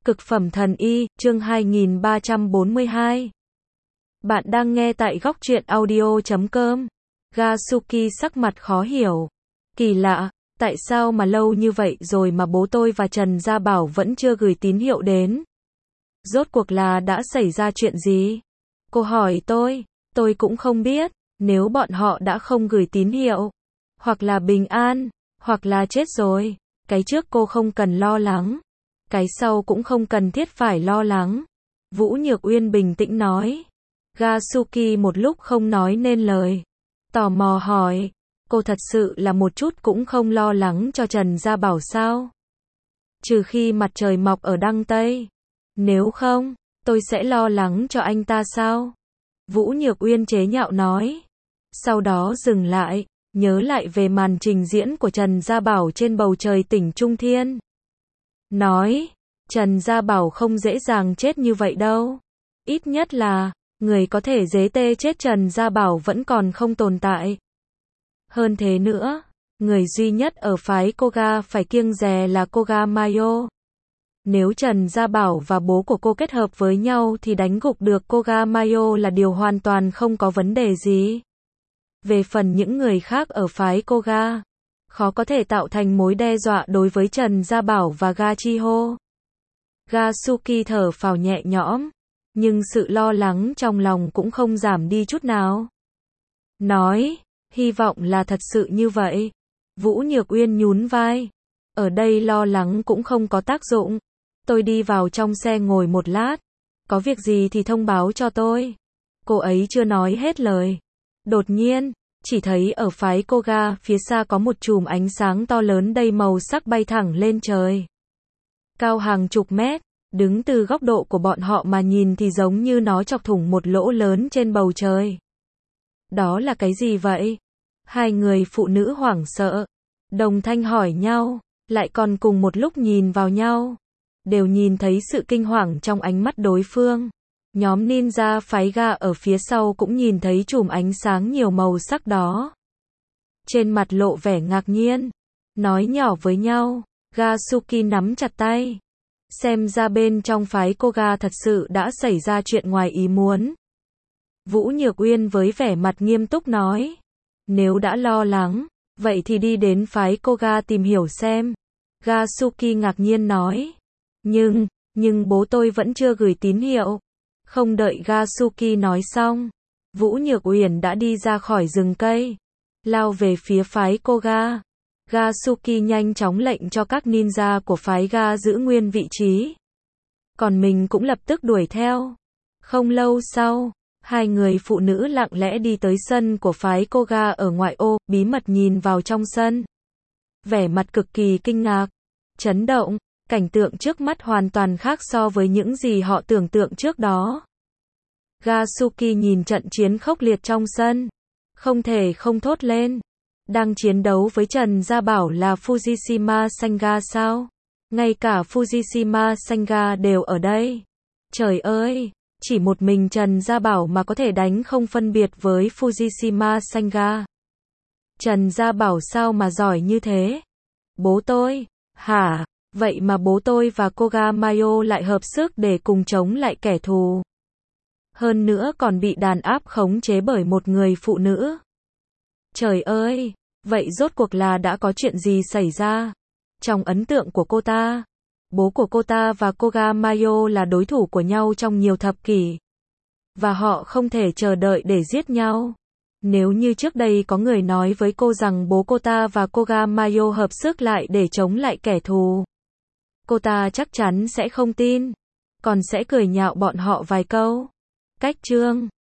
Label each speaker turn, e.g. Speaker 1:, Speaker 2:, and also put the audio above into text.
Speaker 1: Cực phẩm thần y, chương 2342. Bạn đang nghe tại góc truyện audio.com. Gasuki sắc mặt khó hiểu. Kỳ lạ, tại sao mà lâu như vậy rồi mà bố tôi và Trần Gia Bảo vẫn chưa gửi tín hiệu đến? Rốt cuộc là đã xảy ra chuyện gì? Cô hỏi tôi cũng không biết. Nếu bọn họ đã không gửi tín hiệu, hoặc là bình an, hoặc là chết rồi, cái trước cô không cần lo lắng. Cái sau cũng không cần thiết phải lo lắng. Vũ Nhược Uyên bình tĩnh nói. Gasuki một lúc không nói nên lời. Tò mò hỏi, cô thật sự là một chút cũng không lo lắng cho Trần Gia Bảo sao? Trừ khi mặt trời mọc ở đăng Tây. Nếu không, tôi sẽ lo lắng cho anh ta sao? Vũ Nhược Uyên chế nhạo nói. Sau đó dừng lại, nhớ lại về màn trình diễn của Trần Gia Bảo trên bầu trời tỉnh Trung Thiên. Nói, Trần Gia Bảo không dễ dàng chết như vậy đâu. Ít nhất là, người có thể dế tê chết Trần Gia Bảo vẫn còn không tồn tại. Hơn thế nữa, người duy nhất ở phái Koga phải kiêng dè là Koga Mayo. Nếu Trần Gia Bảo và bố của cô kết hợp với nhau thì đánh gục được Koga Mayo là điều hoàn toàn không có vấn đề gì. Về phần những người khác ở phái Koga, khó có thể tạo thành mối đe dọa đối với Trần Gia Bảo và Gachiho. Gasuki thở phào nhẹ nhõm, nhưng sự lo lắng trong lòng cũng không giảm đi chút nào. Nói, hy vọng là thật sự như vậy. Vũ Nhược Uyên nhún vai. Ở đây lo lắng cũng không có tác dụng. Tôi đi vào trong xe ngồi một lát. Có việc gì thì thông báo cho tôi. Cô ấy chưa nói hết lời. Đột nhiên, chỉ thấy ở phái Koga phía xa có một chùm ánh sáng to lớn đầy màu sắc bay thẳng lên trời. Cao hàng chục mét, đứng từ góc độ của bọn họ mà nhìn thì giống như nó chọc thủng một lỗ lớn trên bầu trời. Đó là cái gì vậy? Hai người phụ nữ hoảng sợ, đồng thanh hỏi nhau, lại còn cùng một lúc nhìn vào nhau. Đều nhìn thấy sự kinh hoàng trong ánh mắt đối phương. Nhóm ninja phái Ga ở phía sau cũng nhìn thấy chùm ánh sáng nhiều màu sắc đó. Trên mặt lộ vẻ ngạc nhiên, nói nhỏ với nhau, Gasuki nắm chặt tay. Xem ra bên trong phái Koga thật sự đã xảy ra chuyện ngoài ý muốn. Vũ Nhược Uyên với vẻ mặt nghiêm túc nói, nếu đã lo lắng, vậy thì đi đến phái Koga tìm hiểu xem. Gasuki ngạc nhiên nói, nhưng bố tôi vẫn chưa gửi tín hiệu. Không đợi Gasuki nói xong, Vũ Nhược Uyển đã đi ra khỏi rừng cây, lao về phía phái Koga. Gasuki nhanh chóng lệnh cho các ninja của phái Ga giữ nguyên vị trí. Còn mình cũng lập tức đuổi theo. Không lâu sau, hai người phụ nữ lặng lẽ đi tới sân của phái Koga ở ngoại ô, bí mật nhìn vào trong sân. Vẻ mặt cực kỳ kinh ngạc, chấn động. Cảnh tượng trước mắt hoàn toàn khác so với những gì họ tưởng tượng trước đó. Gasuki nhìn trận chiến khốc liệt trong sân, không thể không thốt lên. Đang chiến đấu với Trần Gia Bảo là Fujishima Sanga sao? Ngay cả Fujishima Sanga đều ở đây. Trời ơi, chỉ một mình Trần Gia Bảo mà có thể đánh không phân biệt với Fujishima Sanga. Trần Gia Bảo sao mà giỏi như thế? Bố tôi, hả? Vậy mà bố tôi và Koga Mayo lại hợp sức để cùng chống lại kẻ thù. Hơn nữa còn bị đàn áp khống chế bởi một người phụ nữ. Trời ơi, vậy rốt cuộc là đã có chuyện gì xảy ra? Trong ấn tượng của cô ta, bố của cô ta và Koga Mayo là đối thủ của nhau trong nhiều thập kỷ. Và họ không thể chờ đợi để giết nhau. Nếu như trước đây có người nói với cô rằng bố cô ta và Koga Mayo hợp sức lại để chống lại kẻ thù, cô ta chắc chắn sẽ không tin, còn sẽ cười nhạo bọn họ vài câu. Cách chương